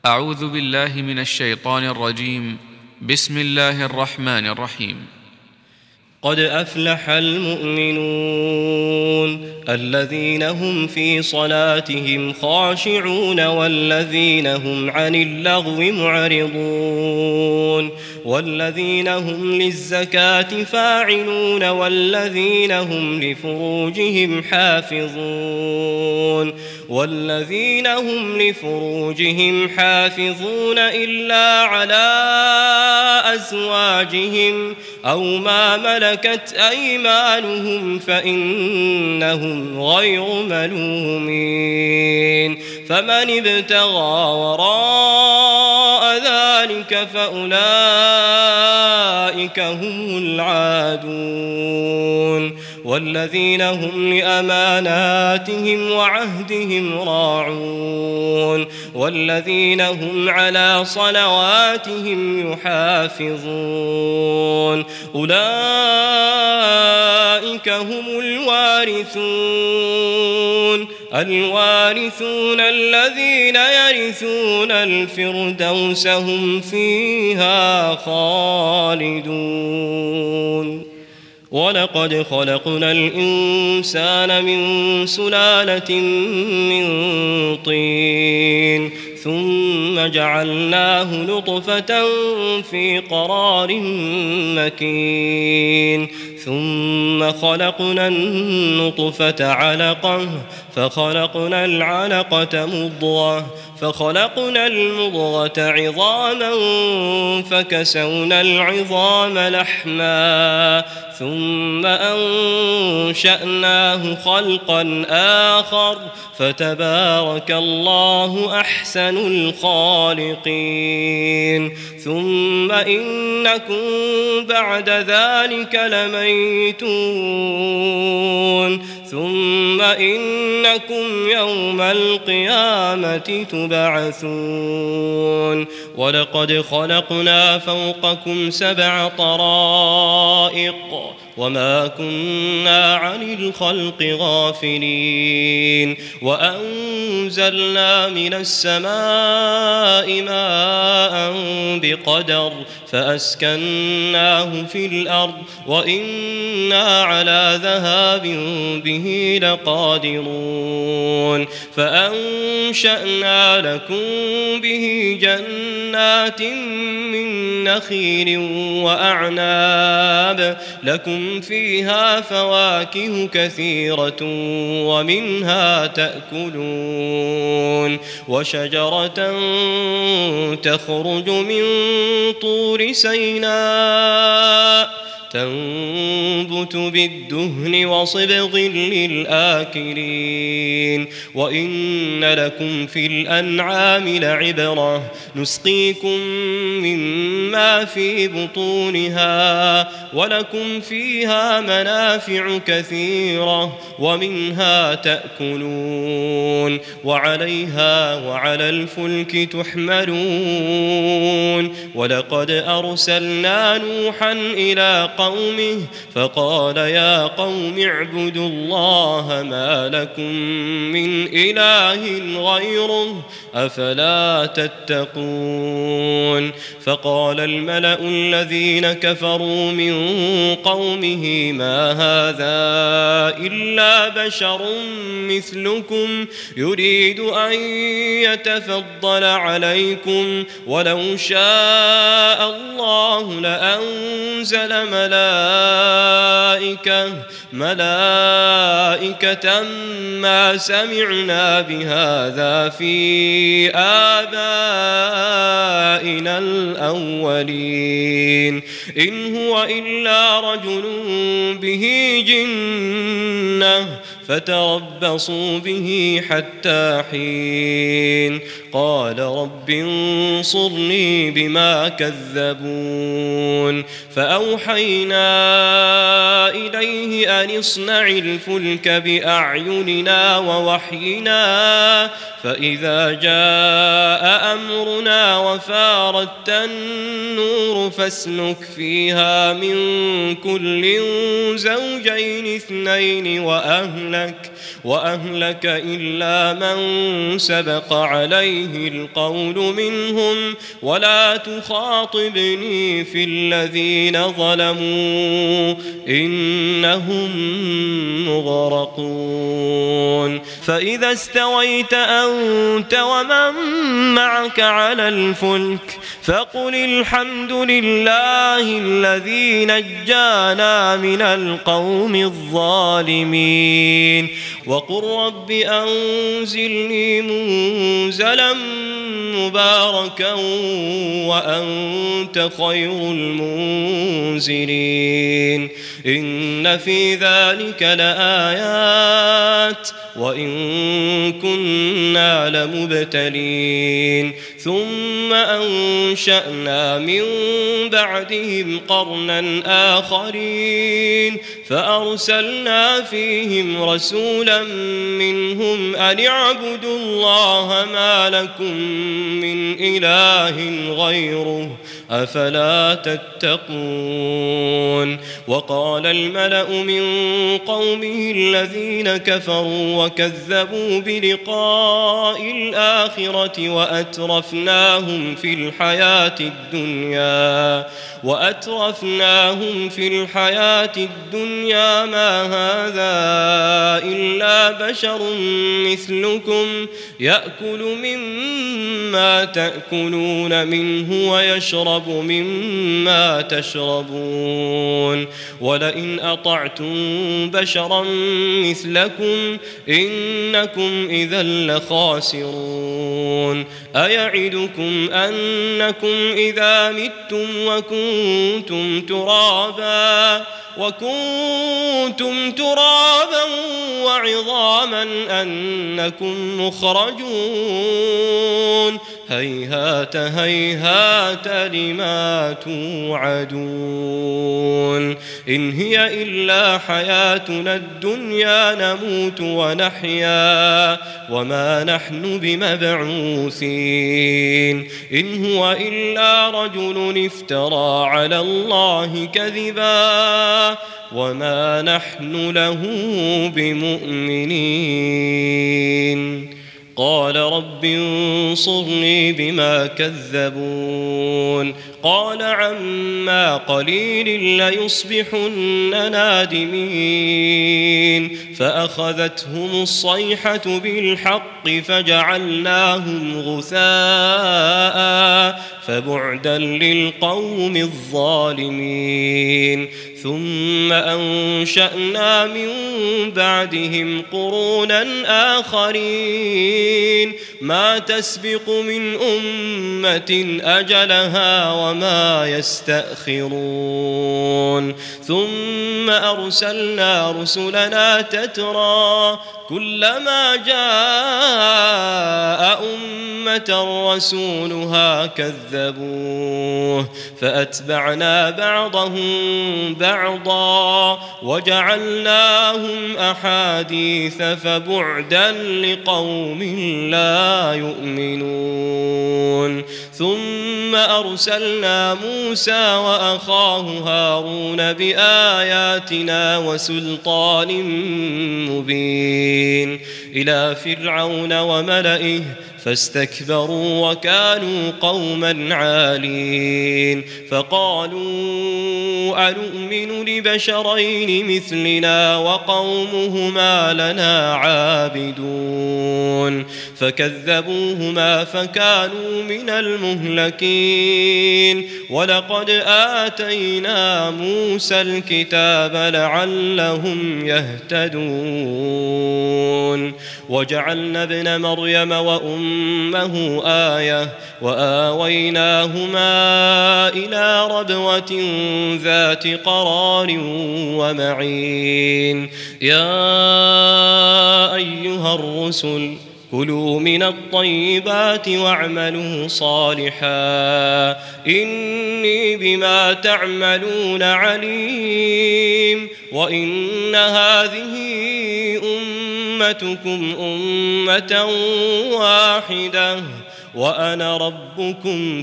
أعوذ بالله من الشيطان الرجيم. بسم الله الرحمن الرحيم. قد أفلح المؤمنون الذين هم في صلاتهم خاشعون والذين هم عن اللغو معرضون والذين هم للزكاة فاعلون والذين هم لفروجهم حافظون إلا على أزواجهم أو ما ملكت أيمانهم فإنهم غير ملومين فمن ابتغى وراء ذلك فأولئك هم العادون والذين هم لأماناتهم وعهدهم راعون والذين هم على صلواتهم يحافظون أولئك هم الوارثون الذين يرثون الفردوس هم فيها خالدون ولقد خلقنا الإنسان من سلالة من طين ثم جعلناه نطفة في قرار مكين ثم خلقنا النطفة علقة فخلقنا العلقة مضغة فخلقنا المضغة عظاما فكسونا العظام لحما ثم أنشأناه خلقا آخر فتبارك الله أحسن الخالقين ثم إنكم بعد ذلك لميتون ثم إنكم يوم القيامة تبعثون ولقد خلقنا فوقكم 7 طرائق وما كنا عن الخلق غافلين وأنزلنا من السماء ماء بقدر فأسكناه في الأرض وإنا على ذهاب به لقادرون فأنشأنا لكم به جنات من نخيل وأعناب لكم فيها فواكه كثيرة ومنها تأكلون وشجرة تخرج من طور سيناء تنبت بالدهن وصبغ للآكلين وإن لكم في الأنعام لعبرة نسقيكم مما في بطونها ولكم فيها منافع كثيرة ومنها تأكلون وعليها وعلى الفلك تحملون ولقد أرسلنا نوحا إلى قومه فقال يا قوم اعبدوا الله ما لكم من إله غيره أفلا تتقون فقال الملأ الذين كفروا من قومه ما هذا إلا بشر مثلكم يريد أن يتفضل عليكم ولو شاء الله لأنزل ملائكة ما سمعنا بهذا في آبائنا الأولين إن هو إلا رجل به جنة فتربصوا به حتى حين قال رب انصرني بما كذبون فأوحينا إليه أن اصنع الفلك بأعيننا ووحينا فإذا جاء أمرنا وفارت النور فاسلك فيها من كل زوجين 2 وأهلك إلا من سبق عليه القول منهم ولا تخاطبني في الذين ظلموا إنهم مغرقون فإذا استويت أنت ومن معك على الفلك فقل الحمد لله الذي نجانا من القوم الظالمين وقل رب أنزلني منزلا مباركا وأنت خير المنزلين إن في ذلك لآيات وإن كنا لمبتلين ثم أنشأنا من بعدهم قرنا آخرين فأرسلنا فيهم رسولا منهم أن اعبدوا الله ما لكم من إله غيره أفلا تتقون وقال الملأ من قومه الذين كفروا وكذبوا بلقاء الآخرة وأترفناهم في الحياة الدنيا ما هذا إلا بشر مثلكم يأكل مما تأكلون منه ويشرب مما تشربون ولئن أطعتم بشرا مثلكم إنكم إذا لخاسرون أيعدكم أنكم إذا متم وكنتم ترابا وعظاما أنكم مخرجون هيهات هيهات لما توعدون إن هي إلا حياتنا الدنيا نموت ونحيا وما نحن بمبعوثين إن هو إلا رجل افترى على الله كذبا وما نحن له بمؤمنين قال رب انصرني بما كذبون قال عما قليل ليصبحن نادمين فأخذتهم الصيحة بالحق فجعلناهم غثاء فبعدا للقوم الظالمين ثم أنشأنا من بعدهم قرونا آخرين ما تسبق من أمة أجلها وما يستأخرون ثم أرسلنا رسلنا تترى كلما جاء أمة رسولها كذبوه فأتبعنا بعضهم بعضا وجعلناهم أحاديث فبعدا لقوم لا يؤمنون ثم أرسلنا موسى وأخاه هارون بآياتنا وسلطان مبين إلى فرعون وملئه فاستكبروا وكانوا قوما عالين فقالوا أنؤمن لبشرين مثلنا وقومهما لنا عابدون فكذبوهما فكانوا من المهلكين ولقد آتينا موسى الكتاب لعلهم يهتدون وجعلنا ابن مريم وأمه آية وآويناهما إلى ربوة ذات قرار ومعين يا أيها الرسل كلوا من الطيبات واعملوا صالحا إني بما تعملون عليم وإن هذه أمتكم أمة واحدة وأنا ربكم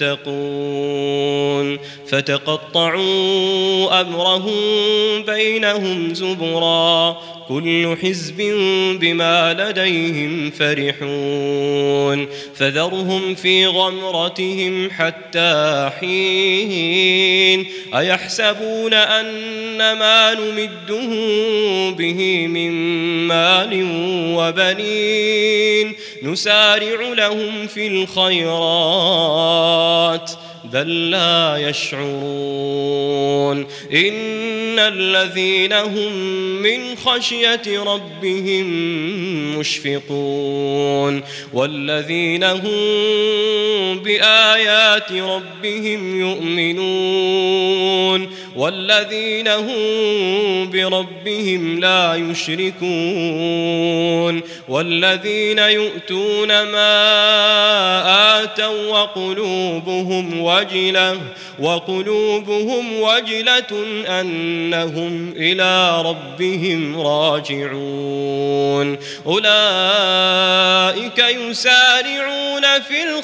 فاتقون فتقطعوا أمرهم بينهم زبرا كل حزب بما لديهم فرحون فذرهم في غمرتهم حتى حين أيحسبون أن ما نمدهم به من مال وبنين نسارع لهم في الخيرات بل لا يشعرون إن الذين هم من خشية ربهم مشفقون والذين هم بآيات ربهم يؤمنون والذين هم بربهم لا يشركون والذين يؤتون ما آتوا وقلوبهم وجلة أنهم إلى ربهم راجعون أولئك يسارعون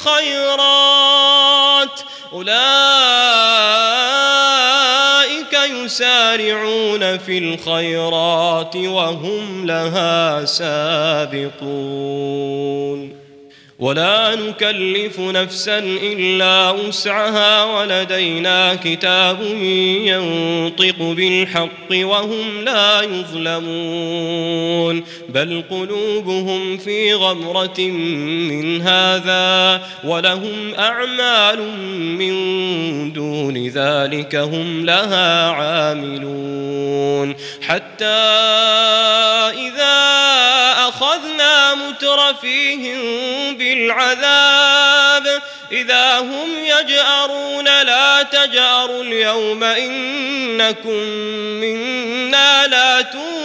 في الخيرات وهم لها سابقون ولا نكلف نفسا إلا وسعها ولدينا كتاب ينطق بالحق وهم لا يظلمون بل قلوبهم في غمرة من هذا ولهم أعمال من دون ذلك هم لها عاملون حتى إذا أخذنا مترفيهم بالعذاب إذا هم يجأرون لا تجأروا اليوم إنكم منا لا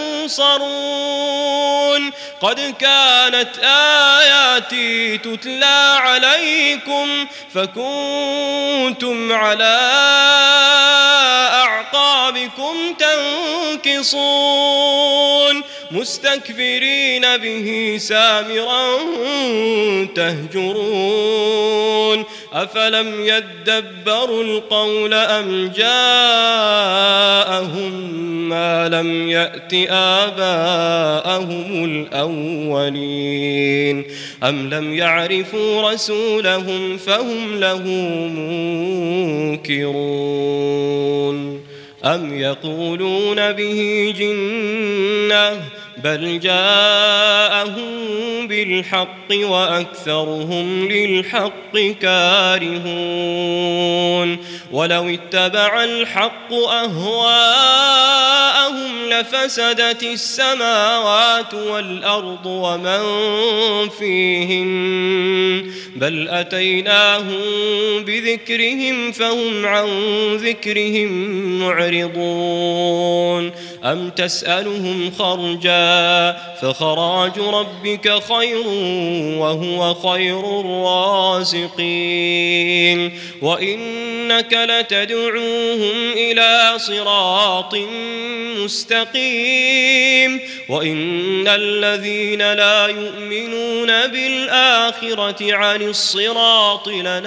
تنصرون قد كانت آياتي تتلى عليكم فكنتم على أعقابكم تنكصون مستكبرين به سامرا تهجرون أفلم يدبروا القول أم جاءهم ما لم يأت آباءهم الأولين أم لم يعرفوا رسولهم فهم له منكرون أم يقولون به جنة بل جاءهم بالحق وأكثرهم للحق كارهون ولو اتبع الحق أهواءهم لفسدت السماوات والأرض ومن فيهن بل أتيناهم بذكرهم فهم عن ذكرهم معرضون أم تسألهم خرجا فخراج ربك خير وهو خير الرازقين وإنك لتدعوهم إلى صراط مستقيم وإن الذين لا يؤمنون بالآخرة عن الصراط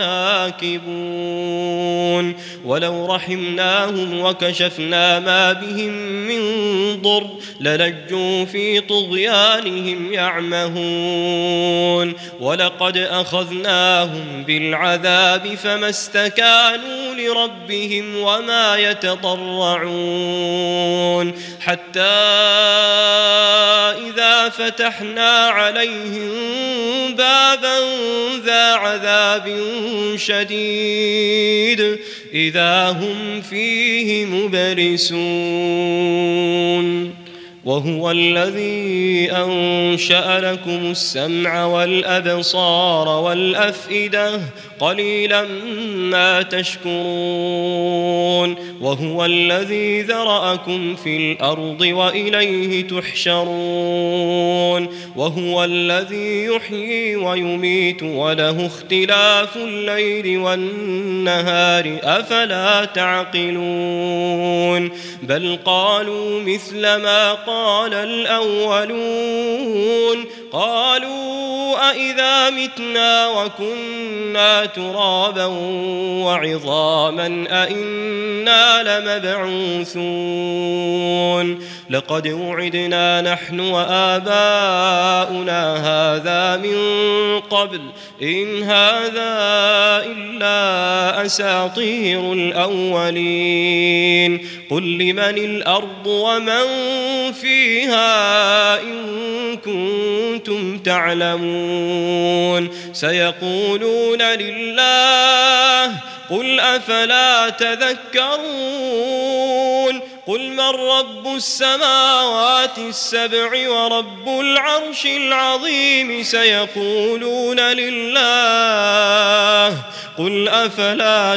لناكبون ولو رحمناهم وكشفنا ما بهم من ضر للجوا في طغيانهم يعمهون ولقد أخذناهم بالعذاب فما استكانوا لربهم وما يتضرعون حتى إذا فتحنا عليهم بابا ذا عذاب شديد إذا هم فيه مبلسون وهو الذي أنشأ لكم السمع والأبصار والأفئدة قليلا ما تشكرون وهو الذي ذرأكم في الأرض وإليه تحشرون وهو الذي يحيي ويميت وله اختلاف الليل والنهار أفلا تعقلون بل قالوا مثل ما قال الأولون قالوا أإذا متنا وكنا ترابا وعظاما أإنا لمبعوثون لقد وعدنا نحن وآباؤنا هذا من قبل إن هذا إلا أساطير الأولين قل لمن الأرض ومن فيها إن كنتم تعلمون سيقولون لله قل أفلا تذكرون قل من رب السماوات السبع ورب العرش العظيم سيقولون لله قل أفلا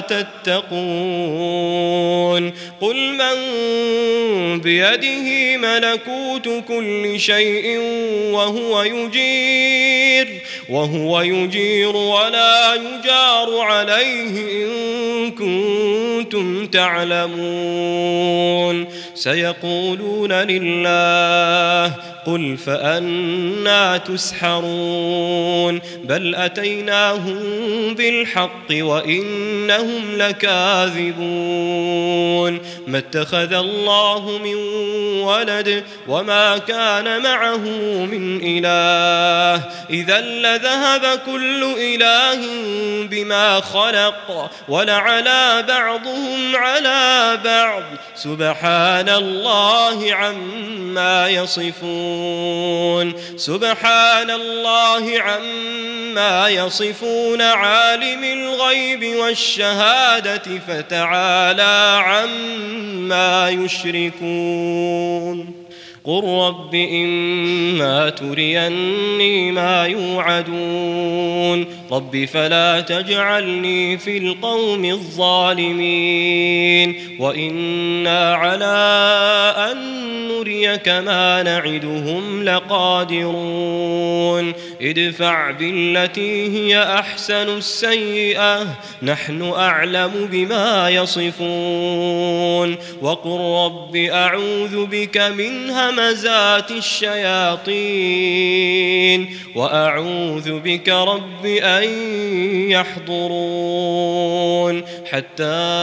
تتقون قل من بيده ملكوت كل شيء وهو يجير ولا يجار عليه إن كنتم تعلمون سيقولون لله قل فأنى تسحرون بل أتيناهم بالحق وإنهم لكاذبون ما اتخذ الله من ولد وما كان معه من إله إذا لذهب كل إله بما خلق ولعلى بعضهم على بعض سبحان الله عما يصفون عالم الغيب والشهادة فتعالى عما يشركون قل رب إما تريني ما يوعدون رب فلا تجعلني في القوم الظالمين وإنا على أن نريك ما نعدهم لقادرون ادفع بالتي هي أحسن السيئة نحن أعلم بما يصفون وقل رب أعوذ بك من همزات الشياطين وأعوذ بك رب أن يحضرون حتى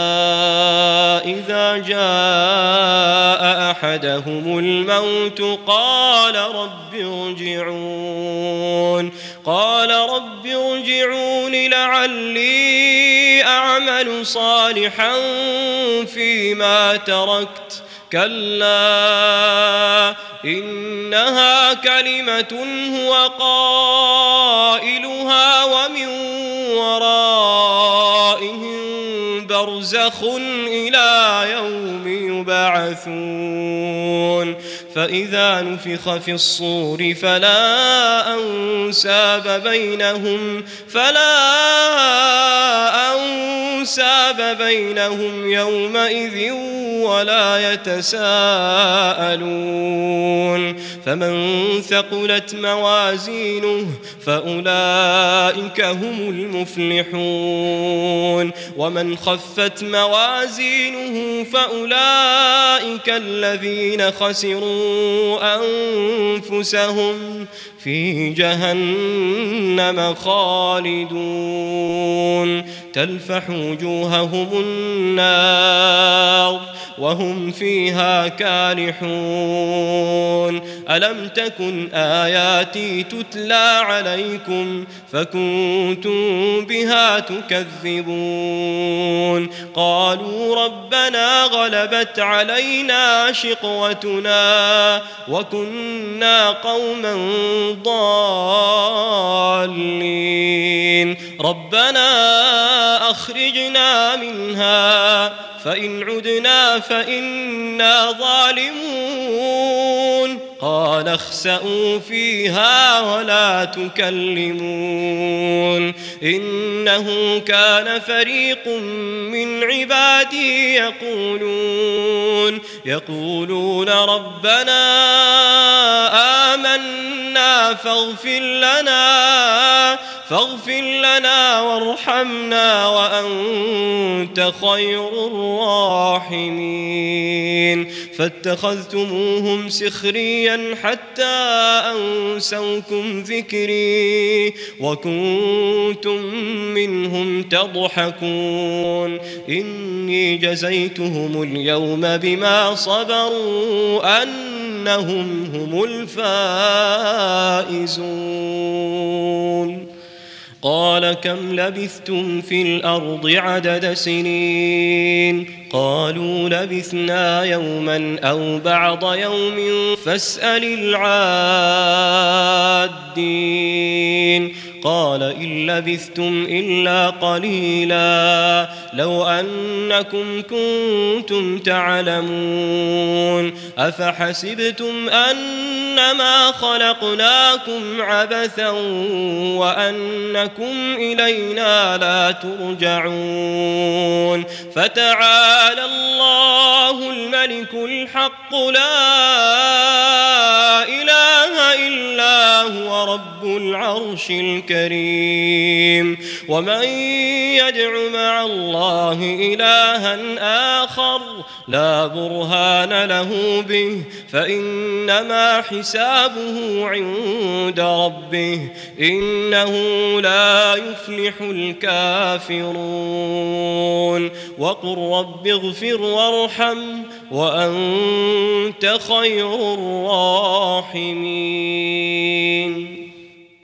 إذا جاء أحدهم الموت قال رب ارجعون لعلي أعمل صالحا فيما تركت كلا إنها كلمة هو قائلها ومن ورائهم برزخ إلى يوم يبعثون فإذا نفخ في الصور فلا أنساب بينهم يومئذ ولا يتساءلون فمن ثقلت موازينه فأولئك هم المفلحون ومن خفت موازينه فأولئك الذين خسروا أنفسهم في جهنم خالدون تلفح وجوههم النار وهم فيها كالحون ألم تكن آياتي تتلى عليكم فكنتم بها تكذبون قالوا ربنا غلبت علينا شقوتنا وكنا قوما ضالين ربنا أخرجنا منها فإن عدنا فإنا ظالمون قال اخسئوا فيها ولا تكلمون إنه كان فريق من عبادي يقولون ربنا آمنا فاغفر فاغفر لنا وارحمنا وأنت خير الراحمين فاتخذتموهم سخريا حتى أنسوكم ذكري وكنتم منهم تضحكون إني جزيتهم اليوم بما صبروا أنهم هم الفائزون قال كم لبثتم في الأرض عدد سنين قالوا لبثنا يوما أو بعض يوم فاسأل العادين قال إن لبثتم إلا قليلا لو أنكم كنتم تعلمون أفحسبتم أنما خلقناكم عبثا وأنكم إلينا لا ترجعون فتعالى الله الملك الحق لا إله إلا هو رب العرش الكريم ومن يدع مع الله إلها آخر لا برهان له به فإنما حسابه عند ربه إنه لا يفلح الكافرون وقل رب اغفر وارحم وأنت خير الراحمين